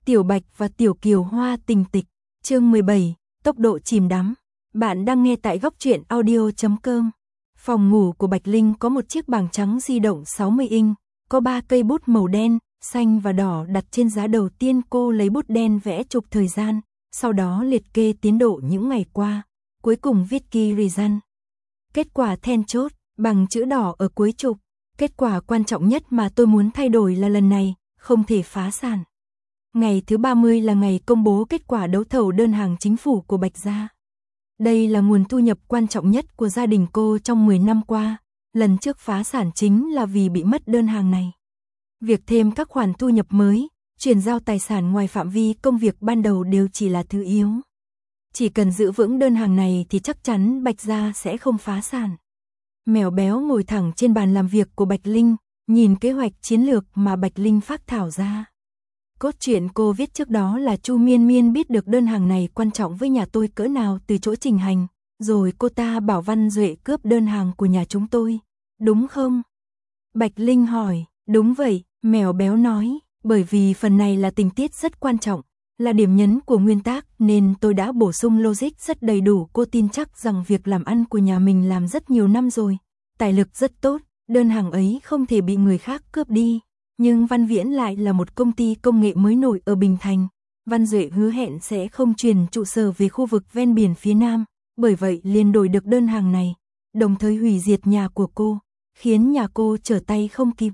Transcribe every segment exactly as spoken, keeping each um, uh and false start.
Tiểu Bạch và Tiểu Kiều Hoa tình tịch, chương mười bảy, tốc độ chìm đắm. Bạn đang nghe tại góc truyện audio chấm com. Phòng ngủ của Bạch Linh có một chiếc bảng trắng di động sáu mươi inch, có ba cây bút màu đen, xanh và đỏ đặt trên giá. Đầu tiên cô lấy bút đen vẽ trục thời gian, sau đó liệt kê tiến độ những ngày qua, cuối cùng viết key result. Kết quả then chốt, bằng chữ đỏ ở cuối trục. Kết quả quan trọng nhất mà tôi muốn thay đổi là lần này, không thể phá sản. Ngày thứ ba mươi là ngày công bố kết quả đấu thầu đơn hàng chính phủ của Bạch Gia. Đây là nguồn thu nhập quan trọng nhất của gia đình cô trong mười năm qua. Lần trước phá sản chính là vì bị mất đơn hàng này. Việc thêm các khoản thu nhập mới, chuyển giao tài sản ngoài phạm vi công việc ban đầu đều chỉ là thứ yếu. Chỉ cần giữ vững đơn hàng này thì chắc chắn Bạch Gia sẽ không phá sản. Mèo béo ngồi thẳng trên bàn làm việc của Bạch Linh, nhìn kế hoạch chiến lược mà Bạch Linh phác thảo ra. Cốt truyện cô viết trước đó là Chu Miên Miên biết được đơn hàng này quan trọng với nhà tôi cỡ nào từ chỗ Trình Hành, rồi cô ta bảo Văn Duệ cướp đơn hàng của nhà chúng tôi, đúng không? Bạch Linh hỏi, đúng vậy, mèo béo nói, bởi vì phần này là tình tiết rất quan trọng, là điểm nhấn của nguyên tác nên tôi đã bổ sung logic rất đầy đủ. Cô tin chắc rằng việc làm ăn của nhà mình làm rất nhiều năm rồi, tài lực rất tốt, đơn hàng ấy không thể bị người khác cướp đi. Nhưng Văn Viễn lại là một công ty công nghệ mới nổi ở Bình Thành. Văn Duệ hứa hẹn sẽ không chuyển trụ sở về khu vực ven biển phía Nam, bởi vậy liền đổi được đơn hàng này, đồng thời hủy diệt nhà của cô, khiến nhà cô trở tay không kịp.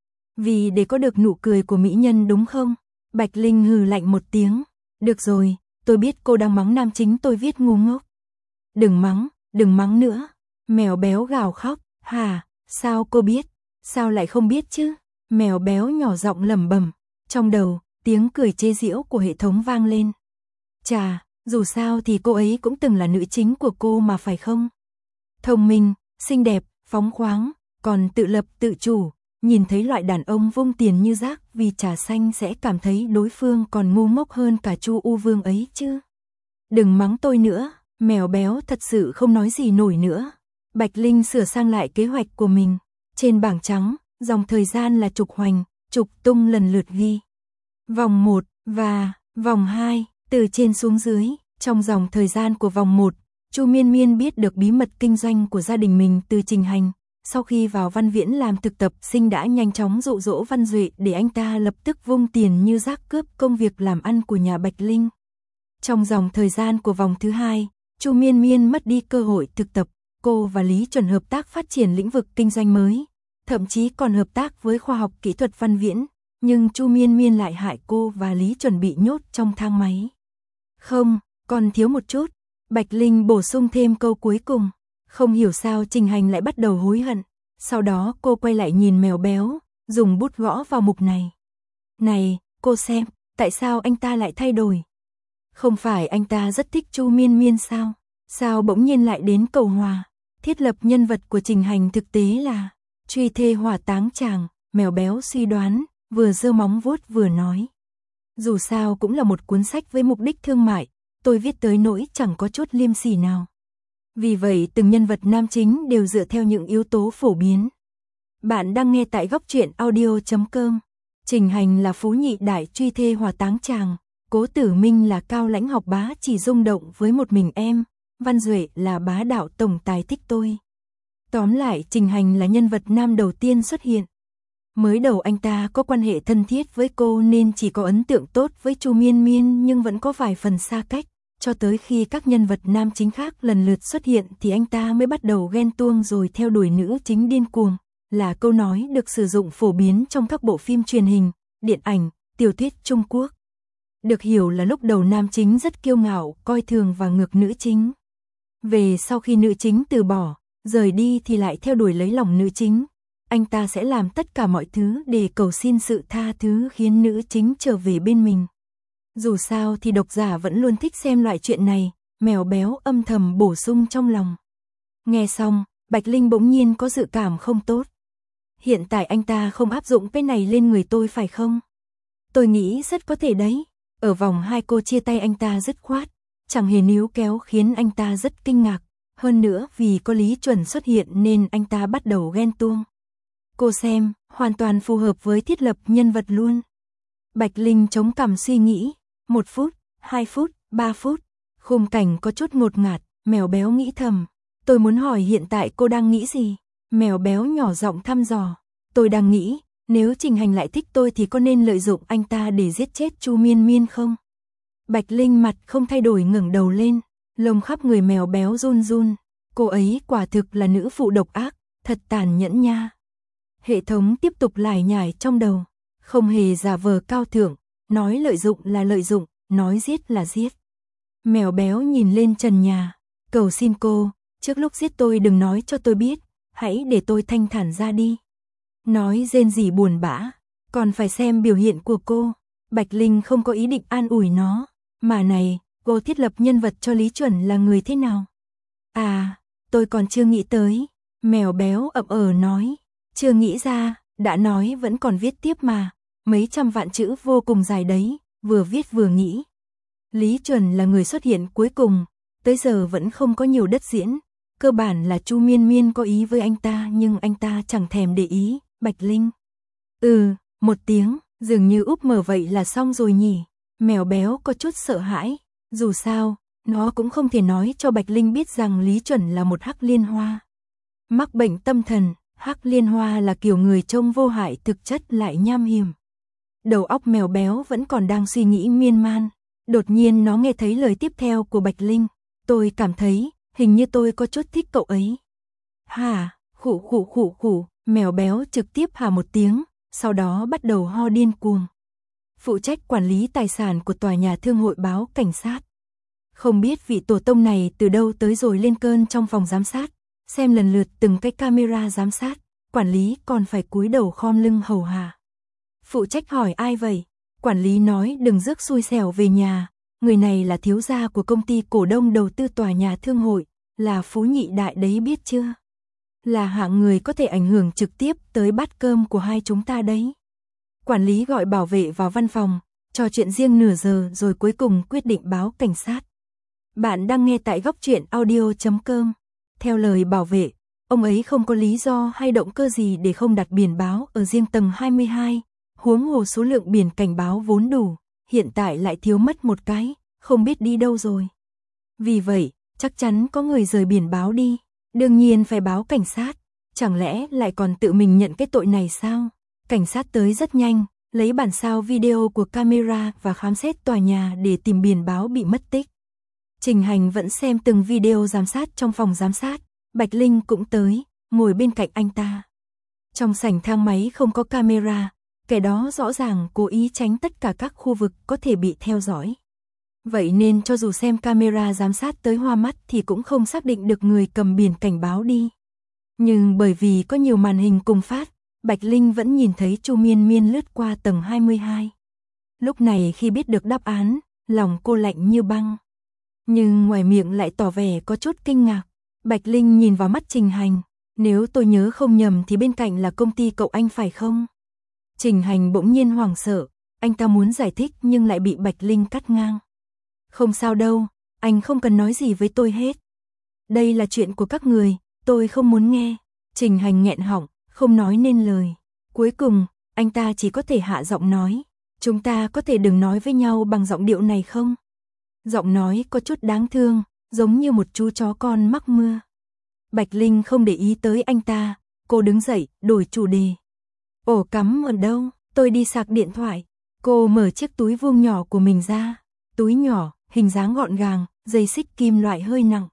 Vì để có được nụ cười của mỹ nhân đúng không? Bạch Linh hừ lạnh một tiếng. Được rồi, tôi biết cô đang mắng nam chính tôi viết ngu ngốc. Đừng mắng, đừng mắng nữa. Mèo béo gào khóc. Hả, sao cô biết? Sao lại không biết chứ? Mèo béo nhỏ giọng lẩm bẩm. Trong đầu, tiếng cười chế giễu của hệ thống vang lên. Chà, dù sao thì cô ấy cũng từng là nữ chính của cô mà phải không? Thông minh, xinh đẹp, phóng khoáng, còn tự lập tự chủ. Nhìn thấy loại đàn ông vung tiền như rác vì trà xanh sẽ cảm thấy đối phương còn ngu ngốc hơn cả Chu U Vương ấy chứ. Đừng mắng tôi nữa, mèo béo thật sự không nói gì nổi nữa. Bạch Linh sửa sang lại kế hoạch của mình. Trên bảng trắng, dòng thời gian là trục hoành, trục tung lần lượt ghi. Vòng một và vòng hai, từ trên xuống dưới, trong dòng thời gian của vòng một, Chu Miên Miên biết được bí mật kinh doanh của gia đình mình từ Trình Hành. Sau khi vào Văn Viễn làm thực tập sinh đã nhanh chóng dụ dỗ Văn Duệ để anh ta lập tức vung tiền như rác cướp công việc làm ăn của nhà Bạch Linh. Trong dòng thời gian của vòng thứ hai, Chu Miên Miên mất đi cơ hội thực tập, cô và Lý Chuẩn hợp tác phát triển lĩnh vực kinh doanh mới, thậm chí còn hợp tác với khoa học kỹ thuật Văn Viễn, nhưng Chu Miên Miên lại hại cô và Lý Chuẩn bị nhốt trong thang máy. Không, còn thiếu một chút, Bạch Linh bổ sung thêm câu cuối cùng. Không hiểu sao Trình Hành lại bắt đầu hối hận. Sau đó cô quay lại nhìn mèo béo, dùng bút gõ vào mục này. Này, cô xem, tại sao anh ta lại thay đổi? Không phải anh ta rất thích Chu Miên Miên sao? Sao bỗng nhiên lại đến cầu hòa? Thiết lập nhân vật của Trình Hành thực tế là truy thê hỏa táng chàng, mèo béo suy đoán, vừa giơ móng vuốt vừa nói. Dù sao cũng là một cuốn sách với mục đích thương mại, tôi viết tới nỗi chẳng có chút liêm sỉ nào. Vì vậy từng nhân vật nam chính đều dựa theo những yếu tố phổ biến. Bạn đang nghe tại góc truyện audio chấm com. Trình Hành là phú nhị đại truy thê hỏa táng chàng, Cố Tử Minh là cao lãnh học bá chỉ rung động với một mình em, Văn Duệ là bá đạo tổng tài thích tôi. Tóm lại Trình Hành là nhân vật nam đầu tiên xuất hiện. Mới đầu anh ta có quan hệ thân thiết với cô nên chỉ có ấn tượng tốt với Chu Miên Miên nhưng vẫn có vài phần xa cách. Cho tới khi các nhân vật nam chính khác lần lượt xuất hiện thì anh ta mới bắt đầu ghen tuông rồi theo đuổi nữ chính điên cuồng, là câu nói được sử dụng phổ biến trong các bộ phim truyền hình, điện ảnh, tiểu thuyết Trung Quốc. Được hiểu là lúc đầu nam chính rất kiêu ngạo, coi thường và ngược nữ chính. Về sau khi nữ chính từ bỏ, rời đi thì lại theo đuổi lấy lòng nữ chính. Anh ta sẽ làm tất cả mọi thứ để cầu xin sự tha thứ khiến nữ chính trở về bên mình. Dù sao thì độc giả vẫn luôn thích xem loại chuyện này, mèo béo âm thầm bổ sung trong lòng. Nghe xong, Bạch Linh bỗng nhiên có dự cảm không tốt. Hiện tại anh ta không áp dụng cái này lên người tôi phải không? Tôi nghĩ rất có thể đấy. Ở vòng hai cô chia tay anh ta dứt khoát, chẳng hề níu kéo khiến anh ta rất kinh ngạc. Hơn nữa vì có Lý Chuẩn xuất hiện nên anh ta bắt đầu ghen tuông. Cô xem, hoàn toàn phù hợp với thiết lập nhân vật luôn. Bạch Linh chống cằm suy nghĩ, một phút, hai phút, ba phút, khung cảnh có chút ngột ngạt, mèo béo nghĩ thầm. Tôi muốn hỏi hiện tại cô đang nghĩ gì? Mèo béo nhỏ giọng thăm dò. Tôi đang nghĩ, nếu Trình Hành lại thích tôi thì có nên lợi dụng anh ta để giết chết Chu Miên Miên không? Bạch Linh mặt không thay đổi ngẩng đầu lên, lông khắp người mèo béo run run. Cô ấy quả thực là nữ phụ độc ác, thật tàn nhẫn nha. Hệ thống tiếp tục lải nhải trong đầu, không hề giả vờ cao thượng, nói lợi dụng là lợi dụng, nói giết là giết. Mèo béo nhìn lên trần nhà, cầu xin cô, trước lúc giết tôi đừng nói cho tôi biết, hãy để tôi thanh thản ra đi. Nói rên rỉ buồn bã, còn phải xem biểu hiện của cô. Bạch Linh không có ý định an ủi nó, mà này, cô thiết lập nhân vật cho Lý Chuẩn là người thế nào? À, tôi còn chưa nghĩ tới. Mèo béo ậm ờ nói, chưa nghĩ ra, đã nói vẫn còn viết tiếp mà, mấy trăm vạn chữ vô cùng dài đấy, vừa viết vừa nghĩ. Lý Chuẩn là người xuất hiện cuối cùng, tới giờ vẫn không có nhiều đất diễn, cơ bản là Chu Miên Miên có ý với anh ta nhưng anh ta chẳng thèm để ý. Bạch Linh, ừ, một tiếng, dường như úp mở vậy là xong rồi nhỉ. Mèo béo có chút sợ hãi, dù sao, nó cũng không thể nói cho Bạch Linh biết rằng Lý Chuẩn là một hắc liên hoa. Mắc bệnh tâm thần, hắc liên hoa là kiểu người trông vô hại thực chất lại nham hiểm. Đầu óc mèo béo vẫn còn đang suy nghĩ miên man, đột nhiên nó nghe thấy lời tiếp theo của Bạch Linh. Tôi cảm thấy, hình như tôi có chút thích cậu ấy. Hả, khủ khủ khủ khủ, mèo béo trực tiếp hả một tiếng, sau đó bắt đầu ho điên cuồng. Phụ trách quản lý tài sản của tòa nhà thương hội báo cảnh sát. Không biết vị tổ tông này từ đâu tới rồi lên cơn trong phòng giám sát, xem lần lượt từng cái camera giám sát, quản lý còn phải cúi đầu khom lưng hầu hạ. Phụ trách hỏi ai vậy? Quản lý nói đừng rước xui xẻo về nhà, người này là thiếu gia của công ty cổ đông đầu tư tòa nhà thương hội, là phú nhị đại đấy biết chưa? Là hạng người có thể ảnh hưởng trực tiếp tới bát cơm của hai chúng ta đấy. Quản lý gọi bảo vệ vào văn phòng, trò chuyện riêng nửa giờ rồi cuối cùng quyết định báo cảnh sát. Bạn đang nghe tại góc truyện audio chấm com. Theo lời bảo vệ, ông ấy không có lý do hay động cơ gì để không đặt biển báo ở riêng tầng hai mươi hai, huống hồ số lượng biển cảnh báo vốn đủ, hiện tại lại thiếu mất một cái, không biết đi đâu rồi. Vì vậy, chắc chắn có người rời biển báo đi, đương nhiên phải báo cảnh sát, chẳng lẽ lại còn tự mình nhận cái tội này sao? Cảnh sát tới rất nhanh, lấy bản sao video của camera và khám xét tòa nhà để tìm biển báo bị mất tích. Trình Hành vẫn xem từng video giám sát trong phòng giám sát, Bạch Linh cũng tới, ngồi bên cạnh anh ta. Trong sảnh thang máy không có camera, kẻ đó rõ ràng cố ý tránh tất cả các khu vực có thể bị theo dõi. Vậy nên cho dù xem camera giám sát tới hoa mắt thì cũng không xác định được người cầm biển cảnh báo đi. Nhưng bởi vì có nhiều màn hình cùng phát, Bạch Linh vẫn nhìn thấy Chu Miên Miên lướt qua tầng hai mươi hai. Lúc này khi biết được đáp án, lòng cô lạnh như băng. Nhưng ngoài miệng lại tỏ vẻ có chút kinh ngạc. Bạch Linh nhìn vào mắt Trình Hành, nếu tôi nhớ không nhầm thì bên cạnh là công ty cậu anh phải không? Trình Hành bỗng nhiên hoảng sợ, anh ta muốn giải thích nhưng lại bị Bạch Linh cắt ngang. Không sao đâu, anh không cần nói gì với tôi hết. Đây là chuyện của các người, tôi không muốn nghe. Trình Hành nghẹn họng, không nói nên lời. Cuối cùng, anh ta chỉ có thể hạ giọng nói, chúng ta có thể đừng nói với nhau bằng giọng điệu này không? Giọng nói có chút đáng thương, giống như một chú chó con mắc mưa. Bạch Linh không để ý tới anh ta, cô đứng dậy, đổi chủ đề. Ổ cắm ở đâu? Tôi đi sạc điện thoại. Cô mở chiếc túi vuông nhỏ của mình ra. Túi nhỏ, hình dáng gọn gàng, dây xích kim loại hơi nặng.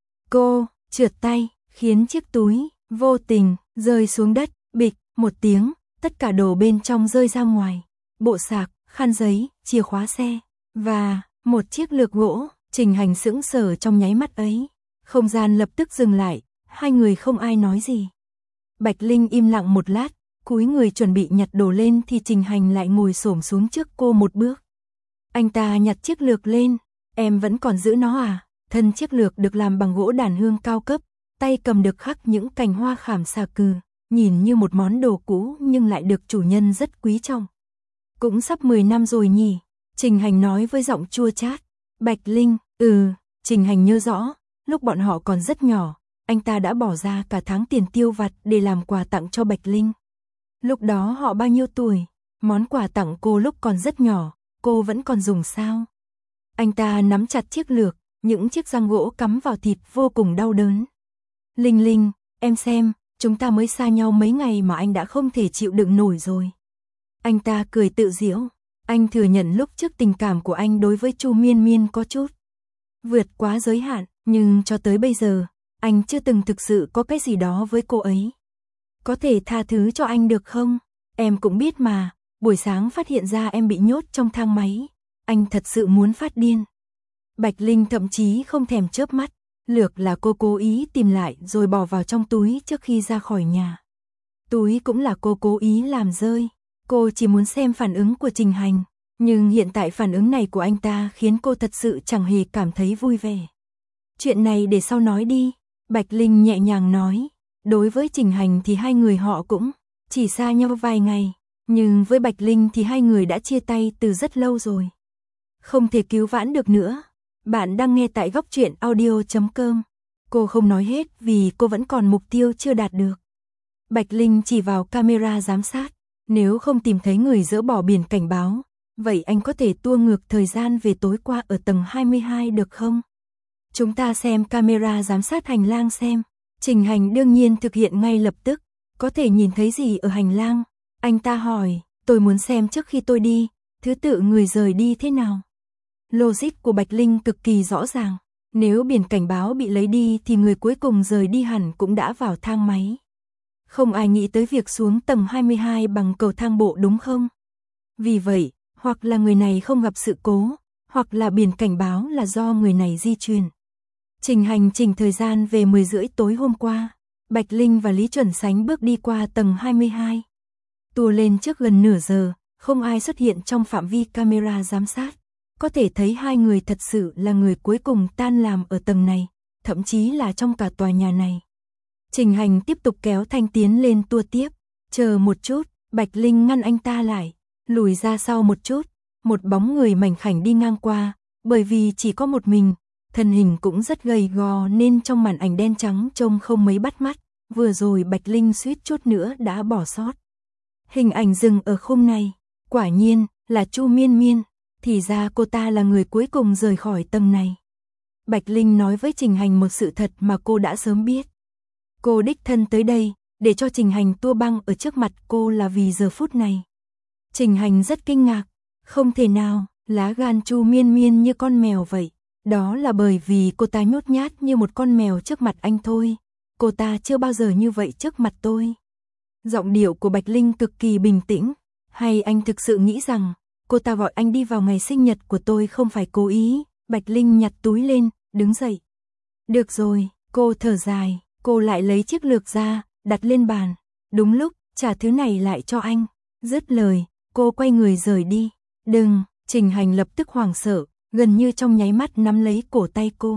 Cô trượt tay, khiến chiếc túi vô tình rơi xuống đất, bịch một tiếng, tất cả đồ bên trong rơi ra ngoài. Bộ sạc, khăn giấy, chìa khóa xe và một chiếc lược gỗ. Trình Hành sững sờ trong nháy mắt ấy. Không gian lập tức dừng lại, hai người không ai nói gì. Bạch Linh im lặng một lát, cúi người chuẩn bị nhặt đồ lên thì Trình Hành lại ngồi xổm xuống trước cô một bước. Anh ta nhặt chiếc lược lên, em vẫn còn giữ nó à? Thân chiếc lược được làm bằng gỗ đàn hương cao cấp, tay cầm được khắc những cành hoa khảm xà cừ, nhìn như một món đồ cũ nhưng lại được chủ nhân rất quý trọng. Cũng sắp mười năm rồi nhỉ? Trình Hành nói với giọng chua chát. Bạch Linh, ừ, Trình Hành nhớ rõ, lúc bọn họ còn rất nhỏ, anh ta đã bỏ ra cả tháng tiền tiêu vặt để làm quà tặng cho Bạch Linh. Lúc đó họ bao nhiêu tuổi? Món quà tặng cô lúc còn rất nhỏ, cô vẫn còn dùng sao? Anh ta nắm chặt chiếc lược, những chiếc răng gỗ cắm vào thịt vô cùng đau đớn. Linh Linh, em xem, chúng ta mới xa nhau mấy ngày mà anh đã không thể chịu đựng nổi rồi. Anh ta cười tự giễu, anh thừa nhận lúc trước tình cảm của anh đối với Chu Miên Miên có chút vượt quá giới hạn, nhưng cho tới bây giờ, anh chưa từng thực sự có cái gì đó với cô ấy. Có thể tha thứ cho anh được không? Em cũng biết mà, buổi sáng phát hiện ra em bị nhốt trong thang máy, anh thật sự muốn phát điên. Bạch Linh thậm chí không thèm chớp mắt, lược là cô cố ý tìm lại rồi bỏ vào trong túi trước khi ra khỏi nhà. Túi cũng là cô cố ý làm rơi, cô chỉ muốn xem phản ứng của Trình Hành, nhưng hiện tại phản ứng này của anh ta khiến cô thật sự chẳng hề cảm thấy vui vẻ. Chuyện này để sau nói đi, Bạch Linh nhẹ nhàng nói, đối với Trình Hành thì hai người họ cũng chỉ xa nhau vài ngày, nhưng với Bạch Linh thì hai người đã chia tay từ rất lâu rồi. Không thể cứu vãn được nữa. Bạn đang nghe tại góc truyện audio chấm com. Cô không nói hết vì cô vẫn còn mục tiêu chưa đạt được. Bạch Linh chỉ vào camera giám sát. Nếu không tìm thấy người dỡ bỏ biển cảnh báo, vậy anh có thể tua ngược thời gian về tối qua ở tầng hai mươi hai được không? Chúng ta xem camera giám sát hành lang xem. Trình Hành đương nhiên thực hiện ngay lập tức. Có thể nhìn thấy gì ở hành lang? Anh ta hỏi, tôi muốn xem trước khi tôi đi, thứ tự người rời đi thế nào? Logic của Bạch Linh cực kỳ rõ ràng. Nếu biển cảnh báo bị lấy đi thì người cuối cùng rời đi hẳn cũng đã vào thang máy. Không ai nghĩ tới việc xuống tầng hai mươi hai bằng cầu thang bộ đúng không? Vì vậy, hoặc là người này không gặp sự cố, hoặc là biển cảnh báo là do người này di chuyển. Trình Hành chỉnh thời gian về mười rưỡi tối hôm qua. Bạch Linh và Lý Chuẩn Sánh bước đi qua tầng hai mươi hai. Tua lên trước gần nửa giờ, không ai xuất hiện trong phạm vi camera giám sát. Có thể thấy hai người thật sự là người cuối cùng tan làm ở tầng này, thậm chí là trong cả tòa nhà này. Trình Hành tiếp tục kéo Thanh tiến lên tua tiếp. Chờ một chút, Bạch Linh ngăn anh ta lại, lùi ra sau một chút. Một bóng người mảnh khảnh đi ngang qua, bởi vì chỉ có một mình, thân hình cũng rất gầy gò nên trong màn ảnh đen trắng trông không mấy bắt mắt. Vừa rồi Bạch Linh suýt chút nữa đã bỏ sót. Hình ảnh dừng ở khung này, quả nhiên là Chu Miên Miên. Thì ra cô ta là người cuối cùng rời khỏi tầng này. Bạch Linh nói với Trình Hành một sự thật mà cô đã sớm biết. Cô đích thân tới đây, để cho Trình Hành tua băng ở trước mặt cô là vì giờ phút này. Trình Hành rất kinh ngạc. Không thể nào, lá gan Chu Miên Miên như con mèo vậy. Đó là bởi vì cô ta nhút nhát như một con mèo trước mặt anh thôi. Cô ta chưa bao giờ như vậy trước mặt tôi. Giọng điệu của Bạch Linh cực kỳ bình tĩnh. Hay anh thực sự nghĩ rằng cô ta gọi anh đi vào ngày sinh nhật của tôi không phải cố ý? Bạch Linh nhặt túi lên, đứng dậy. Được rồi, cô thở dài, cô lại lấy chiếc lược ra, đặt lên bàn. Đúng lúc, trả thứ này lại cho anh. Dứt lời, cô quay người rời đi. Đừng, Trình Hành lập tức hoảng sợ, gần như trong nháy mắt nắm lấy cổ tay cô.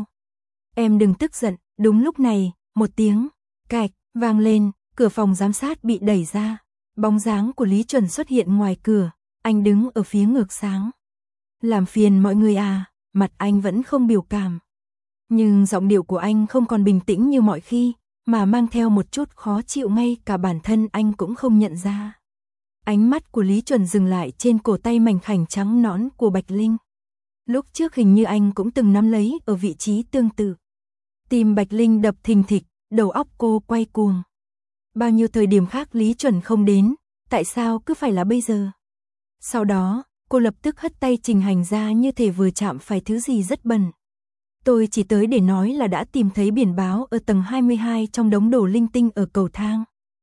Em đừng tức giận. Đúng lúc này, một tiếng cạch vang lên, cửa phòng giám sát bị đẩy ra. Bóng dáng của Lý Chuẩn xuất hiện ngoài cửa. Anh đứng ở phía ngược sáng. Làm phiền mọi người à, mặt anh vẫn không biểu cảm. Nhưng giọng điệu của anh không còn bình tĩnh như mọi khi, mà mang theo một chút khó chịu, ngay cả bản thân anh cũng không nhận ra. Ánh mắt của Lý Chuẩn dừng lại trên cổ tay mảnh khảnh trắng nõn của Bạch Linh. Lúc trước hình như anh cũng từng nắm lấy ở vị trí tương tự. Tim Bạch Linh đập thình thịch, đầu óc cô quay cuồng. Bao nhiêu thời điểm khác Lý Chuẩn không đến, tại sao cứ phải là bây giờ? Sau đó, cô lập tức hất tay Trình Hành ra như thể vừa chạm phải thứ gì rất bẩn. Tôi chỉ tới để nói là đã tìm thấy biển báo ở tầng hai mươi hai trong đống đồ linh tinh ở cầu thang.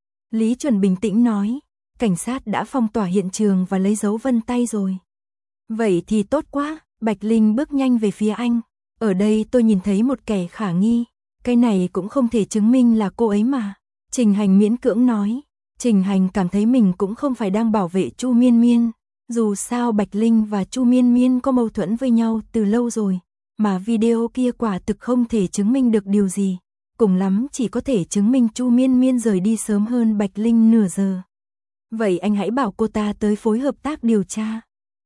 Lý Chuẩn bình tĩnh nói, cảnh sát đã phong tỏa hiện trường và lấy dấu vân tay rồi. Vậy thì tốt quá, Bạch Linh bước nhanh về phía anh. Ở đây tôi nhìn thấy một kẻ khả nghi, cái này cũng không thể chứng minh là cô ấy mà. Trình Hành miễn cưỡng nói. Trình Hành cảm thấy mình cũng không phải đang bảo vệ Chu Miên Miên. Dù sao Bạch Linh và Chu Miên Miên có mâu thuẫn với nhau từ lâu rồi, mà video kia quả thực không thể chứng minh được điều gì. Cùng lắm chỉ có thể chứng minh Chu Miên Miên rời đi sớm hơn Bạch Linh nửa giờ. Vậy anh hãy bảo cô ta tới phối hợp tác điều tra.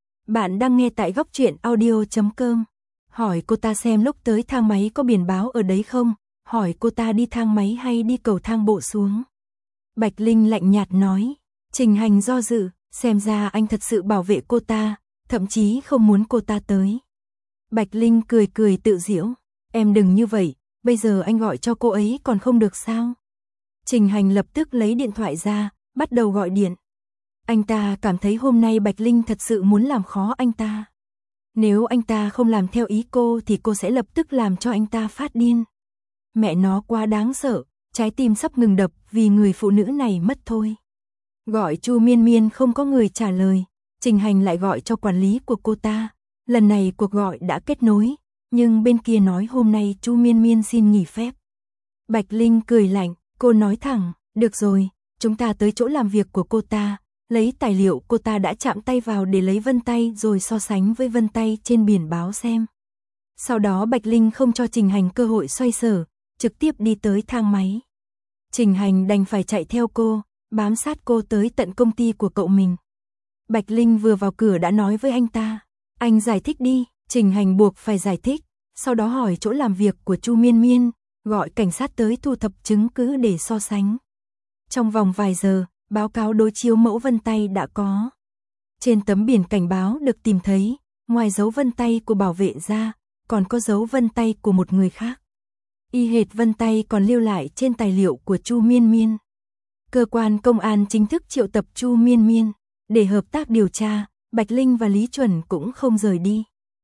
Bạn đang nghe tại góc truyện audio chấm com. Hỏi cô ta xem lúc tới thang máy có biển báo ở đấy không? Hỏi cô ta đi thang máy hay đi cầu thang bộ xuống? Bạch Linh lạnh nhạt nói. Trình Hành do dự, Xem ra anh thật sự bảo vệ cô ta, thậm chí không muốn cô ta tới. Bạch Linh cười cười tự giễu, em đừng như vậy, bây giờ anh gọi cho cô ấy còn không được sao? Trình Hành lập tức lấy điện thoại ra, bắt đầu gọi điện. Anh ta cảm thấy hôm nay Bạch Linh thật sự muốn làm khó anh ta. Nếu anh ta không làm theo ý cô thì cô sẽ lập tức làm cho anh ta phát điên. Mẹ nó quá đáng sợ, trái tim sắp ngừng đập vì người phụ nữ này mất thôi. Gọi Chu Miên Miên không có người trả lời, Trình Hành lại gọi cho quản lý của cô ta. Lần này cuộc gọi đã kết nối, nhưng bên kia nói hôm nay Chu Miên Miên xin nghỉ phép. Bạch Linh cười lạnh, cô nói thẳng, được rồi, chúng ta tới chỗ làm việc của cô ta, lấy tài liệu cô ta đã chạm tay vào để lấy vân tay rồi so sánh với vân tay trên biển báo xem. Sau đó Bạch Linh không cho Trình Hành cơ hội xoay sở, trực tiếp đi tới thang máy. Trình Hành đành phải chạy theo cô, bám sát cô tới tận công ty của cậu mình. Bạch Linh vừa vào cửa đã nói với anh ta, anh giải thích đi. Trình Hành buộc phải giải thích, sau đó hỏi chỗ làm việc của Chu Miên Miên, gọi cảnh sát tới thu thập chứng cứ để so sánh. Trong vòng vài giờ, báo cáo đối chiếu mẫu vân tay đã có. Trên tấm biển cảnh báo được tìm thấy, ngoài dấu vân tay của bảo vệ ra, còn có dấu vân tay của một người khác. Y hệt vân tay còn lưu lại trên tài liệu của Chu Miên Miên. Cơ quan công an chính thức triệu tập Chu Miên Miên để hợp tác điều tra. Bạch Linh và Lý Chuẩn cũng không rời đi,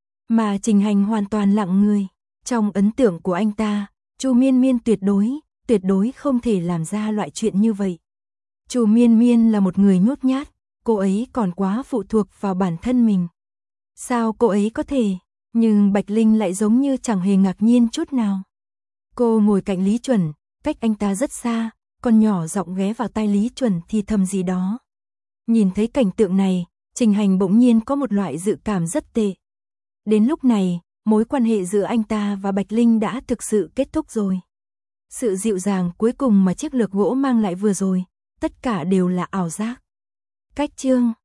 mà Trình Hành hoàn toàn lặng người. Trong ấn tượng của anh ta, Chu Miên Miên tuyệt đối, tuyệt đối không thể làm ra loại chuyện như vậy. Chu Miên Miên là một người nhút nhát, cô ấy còn quá phụ thuộc vào bản thân mình. Sao cô ấy có thể? Nhưng Bạch Linh lại giống như chẳng hề ngạc nhiên chút nào. Cô ngồi cạnh Lý Chuẩn, cách anh ta rất xa, còn nhỏ giọng ghé vào tai Lý Chuẩn thì thầm gì đó. Nhìn thấy cảnh tượng này, Trình Hành bỗng nhiên có một loại dự cảm rất tệ. Đến lúc này, mối quan hệ giữa anh ta và Bạch Linh đã thực sự kết thúc rồi. Sự dịu dàng cuối cùng mà chiếc lược gỗ mang lại vừa rồi, tất cả đều là ảo giác. Cách chương